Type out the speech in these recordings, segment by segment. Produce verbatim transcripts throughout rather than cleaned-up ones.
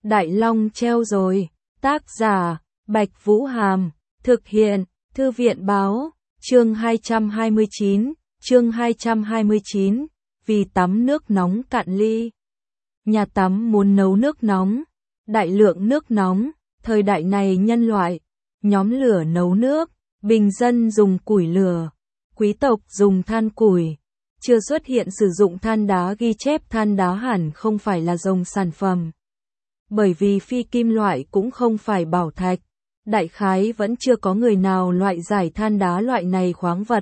Đại Long treo rồi. Tác giả, Bạch Vũ Hàm. Thực hiện, Thư viện Báo. Chương hai trăm hai mươi chín. Chương hai trăm hai mươi chín. Vì tắm nước nóng cạn ly. Nhà tắm muốn nấu nước nóng. Đại lượng nước nóng. Thời đại này nhân loại nhóm lửa nấu nước, bình dân dùng củi lửa, quý tộc dùng than củi. Chưa xuất hiện sử dụng than đá, ghi chép than đá hẳn không phải là dòng sản phẩm. Bởi vì phi kim loại cũng không phải bảo thạch, đại khái vẫn chưa có người nào loại giải than đá loại này khoáng vật.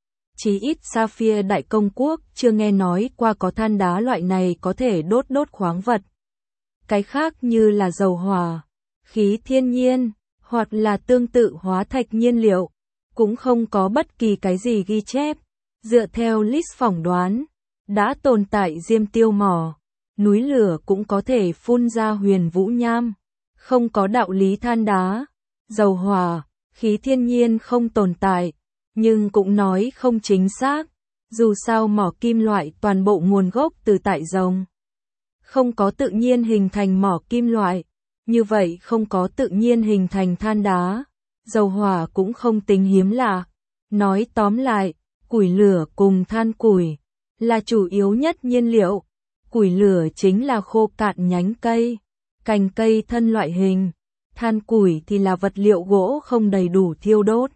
Chí ít Sapphire Đại Công Quốc chưa nghe nói qua có than đá loại này có thể đốt đốt khoáng vật. Cái khác như là dầu hỏa, khí thiên nhiên, hoặc là tương tự hóa thạch nhiên liệu, cũng không có bất kỳ cái gì ghi chép. Dựa theo list phỏng đoán, đã tồn tại diêm tiêu mỏ, núi lửa cũng có thể phun ra huyền vũ nham, không có đạo lý than đá, dầu hỏa, khí thiên nhiên không tồn tại, nhưng cũng nói không chính xác, dù sao mỏ kim loại toàn bộ nguồn gốc từ tại rồng. Không có tự nhiên hình thành mỏ kim loại, như vậy không có tự nhiên hình thành than đá, dầu hỏa cũng không tính hiếm lạ. Nói tóm lại, củi lửa cùng than củi là chủ yếu nhất nhiên liệu. Củi lửa chính là khô cạn nhánh cây, cành cây thân loại hình, than củi thì là vật liệu gỗ không đầy đủ thiêu đốt.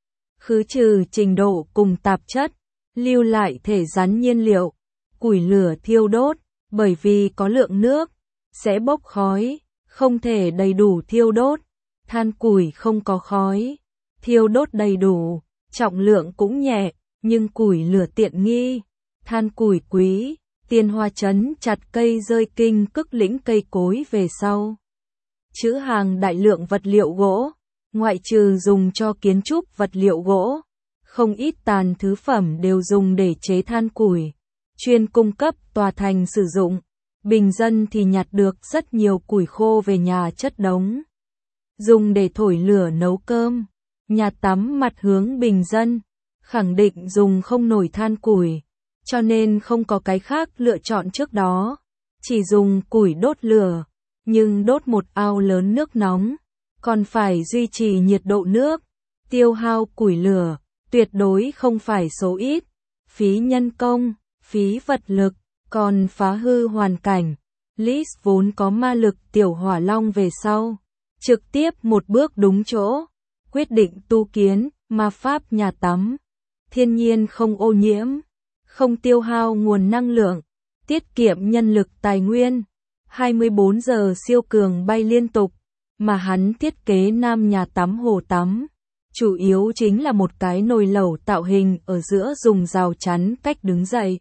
Khứ trừ trình độ cùng tạp chất, lưu lại thể rắn nhiên liệu. Củi lửa thiêu đốt, bởi vì có lượng nước, sẽ bốc khói, không thể đầy đủ thiêu đốt. Than củi không có khói, thiêu đốt đầy đủ, trọng lượng cũng nhẹ, nhưng củi lửa tiện nghi. Than củi quý, Tiền Hoa trấn chặt cây rơi kinh cức lĩnh cây cối về sau. Trữ hàng đại lượng vật liệu gỗ, ngoại trừ dùng cho kiến trúc vật liệu gỗ, không ít tàn thứ phẩm đều dùng để chế than củi, chuyên cung cấp tòa thành sử dụng. Bình dân thì nhặt được rất nhiều củi khô về nhà chất đống, dùng để thổi lửa nấu cơm. Nhà tắm mặt hướng bình dân, khẳng định dùng không nổi than củi, cho nên không có cái khác lựa chọn trước đó, chỉ dùng củi đốt lửa, nhưng đốt một ao lớn nước nóng, còn phải duy trì nhiệt độ nước, tiêu hao củi lửa, tuyệt đối không phải số ít, phí nhân công, phí vật lực, còn phá hư hoàn cảnh. Lis vốn có ma lực tiểu hỏa long về sau, trực tiếp một bước đúng chỗ, quyết định tu kiến ma pháp nhà tắm, thiên nhiên không ô nhiễm, không tiêu hao nguồn năng lượng, tiết kiệm nhân lực tài nguyên, hai mươi bốn giờ siêu cường bay liên tục, mà hắn thiết kế nam nhà tắm hồ tắm, chủ yếu chính là một cái nồi lẩu tạo hình ở giữa dùng rào chắn cách đứng dậy,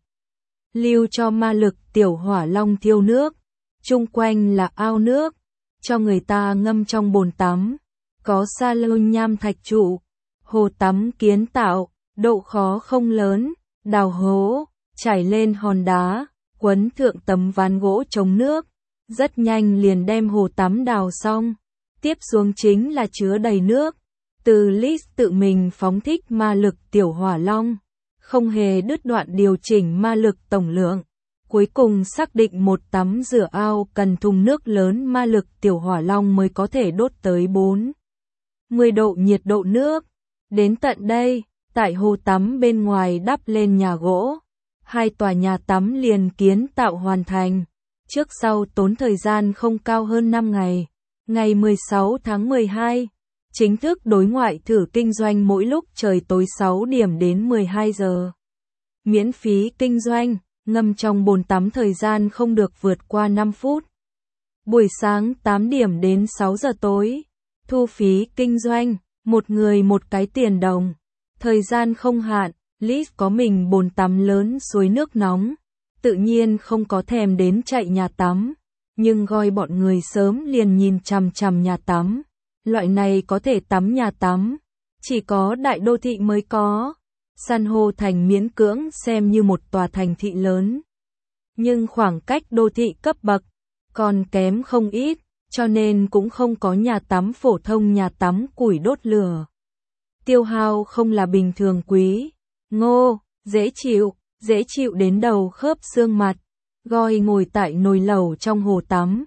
lưu cho ma lực tiểu hỏa long thiêu nước, chung quanh là ao nước, cho người ta ngâm trong bồn tắm, có salon nham thạch trụ, hồ tắm kiến tạo, độ khó không lớn, đào hố, trải lên hòn đá, quấn thượng tấm ván gỗ chống nước, rất nhanh liền đem hồ tắm đào xong, tiếp xuống chính là chứa đầy nước, từ Lis tự mình phóng thích ma lực tiểu hỏa long, không hề đứt đoạn điều chỉnh ma lực tổng lượng. Cuối cùng xác định một tắm rửa ao cần thùng nước lớn ma lực tiểu hỏa long mới có thể đốt tới bốn mươi độ nhiệt độ nước. Đến tận đây, tại hồ tắm bên ngoài đắp lên nhà gỗ, hai tòa nhà tắm liền kiến tạo hoàn thành. Trước sau tốn thời gian không cao hơn năm ngày. Ngày mười sáu tháng mười hai, chính thức đối ngoại thử kinh doanh mỗi lúc trời tối sáu điểm đến mười hai giờ. Miễn phí kinh doanh. Ngâm trong bồn tắm thời gian không được vượt qua năm phút. Buổi sáng tám điểm đến sáu giờ tối. Thu phí kinh doanh, một người một cái tiền đồng. Thời gian không hạn, Lis có mình bồn tắm lớn suối nước nóng. Tự nhiên không có thèm đến chạy nhà tắm. Nhưng gọi bọn người sớm liền nhìn chằm chằm nhà tắm. Loại này có thể tắm nhà tắm, chỉ có đại đô thị mới có. San hô thành miễn cưỡng xem như một tòa thành thị lớn. Nhưng khoảng cách đô thị cấp bậc còn kém không ít, cho nên cũng không có nhà tắm phổ thông nhà tắm củi đốt lửa. Tiêu hao không là bình thường quý, ngô, dễ chịu, dễ chịu đến đầu khớp xương mặt. Goi ngồi tại nồi lẩu trong hồ tắm,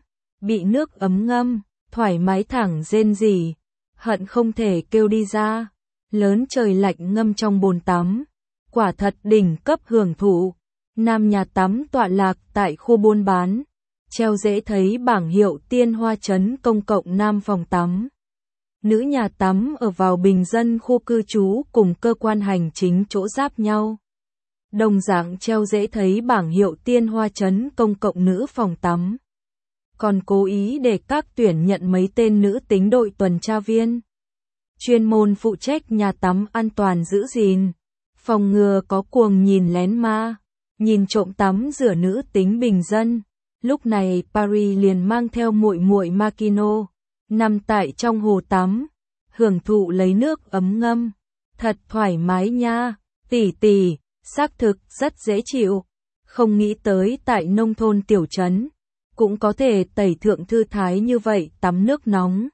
bị nước ấm ngâm, thoải mái thẳng rên rỉ, hận không thể kêu đi ra. Lớn trời lạnh ngâm trong bồn tắm, quả thật đỉnh cấp hưởng thụ. Nam nhà tắm tọa lạc tại khu buôn bán, treo dễ thấy bảng hiệu Tiên Hoa Trấn công cộng Nam phòng tắm. Nữ nhà tắm ở vào bình dân khu cư trú cùng cơ quan hành chính chỗ giáp nhau. Đồng dạng treo dễ thấy bảng hiệu Tiên Hoa Trấn công cộng nữ phòng tắm. Còn cố ý để các tuyển nhận mấy tên nữ tính đội tuần tra viên. Chuyên môn phụ trách nhà tắm an toàn giữ gìn, phòng ngừa có cuồng nhìn lén ma, nhìn trộm tắm rửa nữ tính bình dân. Lúc này Paris liền mang theo muội muội Makino, nằm tại trong hồ tắm, hưởng thụ lấy nước ấm ngâm. Thật thoải mái nha, tỷ tỷ, xác thực rất dễ chịu. Không nghĩ tới tại nông thôn tiểu trấn, cũng có thể tẩy thượng thư thái như vậy tắm nước nóng.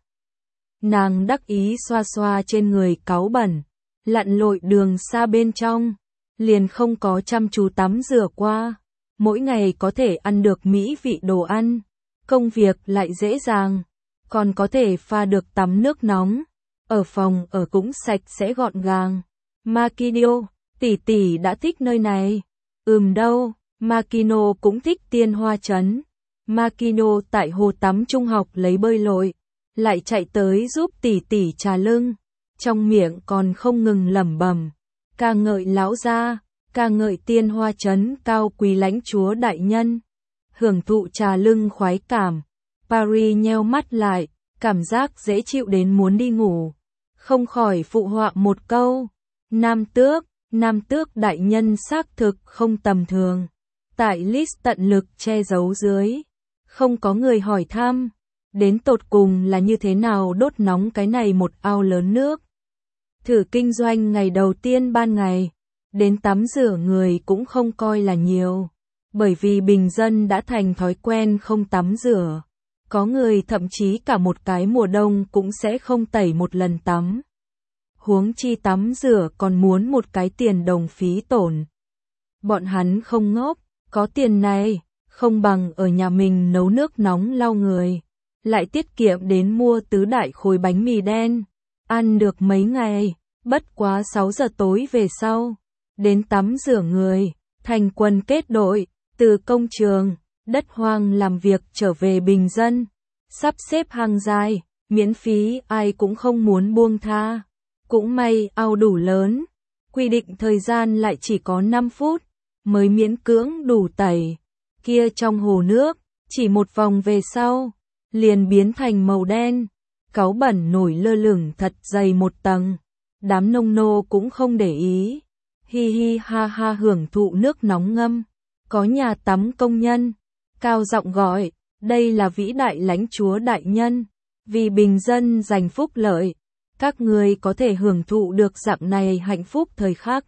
Nàng đắc ý xoa xoa trên người cáu bẩn, lặn lội đường xa bên trong, liền không có chăm chú tắm rửa qua. Mỗi ngày có thể ăn được mỹ vị đồ ăn, công việc lại dễ dàng, còn có thể pha được tắm nước nóng. Ở phòng ở cũng sạch sẽ gọn gàng. Makino, tỷ tỷ đã thích nơi này. Ừm đâu, Makino cũng thích Tiên Hoa Trấn. Makino tại hồ tắm trung học lấy bơi lội, lại chạy tới giúp tỷ tỷ trà lưng, trong miệng còn không ngừng lẩm bẩm, ca ngợi lão gia, ca ngợi Tiên Hoa Trấn cao quý lãnh chúa đại nhân. Hưởng thụ trà lưng khoái cảm, Paris nheo mắt lại, cảm giác dễ chịu đến muốn đi ngủ, không khỏi phụ họa một câu, Nam tước, Nam tước đại nhân xác thực không tầm thường. Tại list tận lực che giấu dưới, không có người hỏi thăm, đến tột cùng là như thế nào đốt nóng cái này một ao lớn nước. Thử kinh doanh ngày đầu tiên ban ngày, đến tắm rửa người cũng không coi là nhiều, bởi vì bình dân đã thành thói quen không tắm rửa. Có người thậm chí cả một cái mùa đông cũng sẽ không tẩy một lần tắm. Huống chi tắm rửa còn muốn một cái tiền đồng phí tổn. Bọn hắn không ngốc, có tiền này, không bằng ở nhà mình nấu nước nóng lau người, lại tiết kiệm đến mua tứ đại khối bánh mì đen, ăn được mấy ngày, bất quá sáu giờ tối về sau, đến tắm rửa người, thành quân kết đội, từ công trường, đất hoang làm việc trở về bình dân, sắp xếp hàng dài, miễn phí ai cũng không muốn buông tha. Cũng may ao đủ lớn, quy định thời gian lại chỉ có năm phút, mới miễn cưỡng đủ tẩy. Kia trong hồ nước, chỉ một vòng về sau, liền biến thành màu đen, cáu bẩn nổi lơ lửng thật dày một tầng. Đám nông nô cũng không để ý, hi hi ha ha hưởng thụ nước nóng ngâm. Có nhà tắm công nhân, cao giọng gọi, đây là vĩ đại lãnh chúa đại nhân, vì bình dân giành phúc lợi. Các người có thể hưởng thụ được dạng này hạnh phúc thời khắc,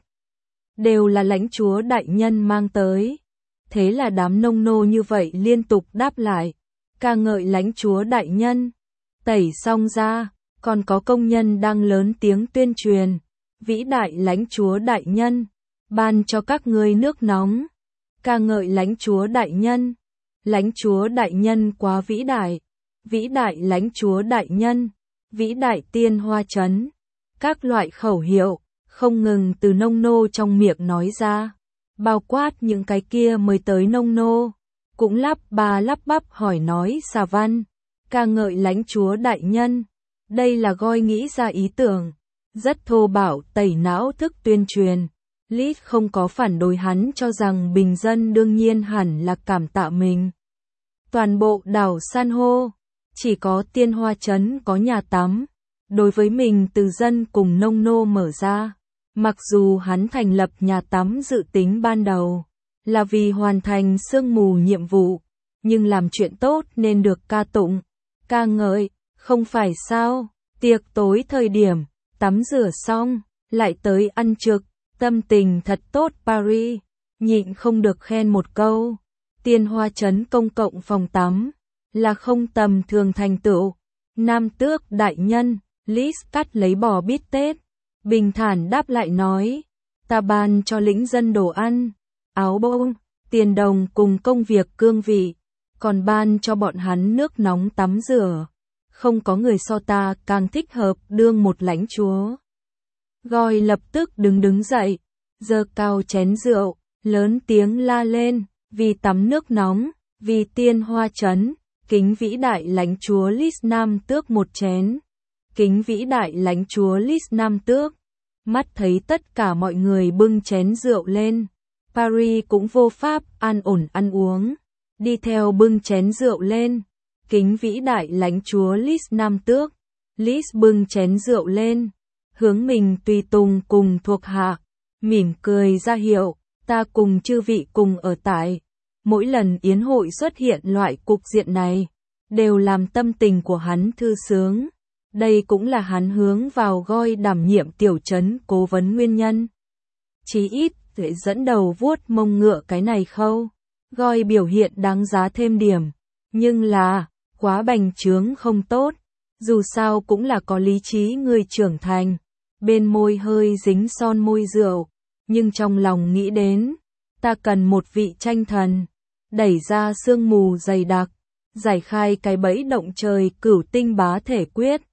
đều là lãnh chúa đại nhân mang tới. Thế là đám nông nô như vậy liên tục đáp lại, ca ngợi lãnh chúa đại nhân. Tẩy xong ra, còn có công nhân đang lớn tiếng tuyên truyền, vĩ đại lãnh chúa đại nhân, ban cho các ngươi nước nóng, ca ngợi lãnh chúa đại nhân. Lãnh chúa đại nhân quá vĩ đại, vĩ đại lãnh chúa đại nhân, vĩ đại Tiên Hoa Trấn. Các loại khẩu hiệu, không ngừng từ nông nô trong miệng nói ra, bao quát những cái kia mới tới nông nô, cũng lắp ba lắp bắp hỏi nói xà văn, ca ngợi lãnh chúa đại nhân. Đây là Goi nghĩ ra ý tưởng, rất thô bạo tẩy não thức tuyên truyền. Lít không có phản đối hắn cho rằng bình dân đương nhiên hẳn là cảm tạ mình. Toàn bộ đảo san hô, chỉ có Tiên Hoa Trấn có nhà tắm, đối với mình từ dân cùng nông nô mở ra. Mặc dù hắn thành lập nhà tắm dự tính ban đầu, là vì hoàn thành sương mù nhiệm vụ, nhưng làm chuyện tốt nên được ca tụng, ca ngợi, không phải sao? Tiệc tối thời điểm, tắm rửa xong, lại tới ăn trực, tâm tình thật tốt. Paris, nhịn không được khen một câu, Tiên Hoa Trấn công cộng phòng tắm, là không tầm thường thành tựu. Nam tước đại nhân, Liz cắt lấy bò bít tết, bình thản đáp lại nói, ta ban cho lĩnh dân đồ ăn, áo bông, tiền đồng cùng công việc cương vị, còn ban cho bọn hắn nước nóng tắm rửa. Không có người so ta càng thích hợp đương một lãnh chúa. Goi lập tức đứng đứng dậy, giơ cao chén rượu, lớn tiếng la lên, vì tắm nước nóng, vì tiên hoa trấn, kính vĩ đại lãnh chúa Lis Nam Tước một chén. Kính vĩ đại lãnh chúa Lis Nam Tước. Mắt thấy tất cả mọi người bưng chén rượu lên, Paris cũng vô pháp an ổn ăn uống, đi theo bưng chén rượu lên. Kính vĩ đại lãnh chúa Lis Nam Tước. Lis bưng chén rượu lên, hướng mình tùy tùng cùng thuộc hạ, mỉm cười ra hiệu, ta cùng chư vị cùng ở tại. Mỗi lần yến hội xuất hiện loại cục diện này, đều làm tâm tình của hắn thư sướng. Đây cũng là hắn hướng vào Goi đảm nhiệm tiểu trấn cố vấn nguyên nhân. Chí ít, để dẫn đầu vuốt mông ngựa cái này khâu. Goi biểu hiện đáng giá thêm điểm. Nhưng là, quá bành trướng không tốt. Dù sao cũng là có lý trí người trưởng thành. Bên môi hơi dính son môi rượu. Nhưng trong lòng nghĩ đến, ta cần một vị tranh thần. Đẩy ra sương mù dày đặc. Giải khai cái bẫy động trời cửu tinh bá thể quyết.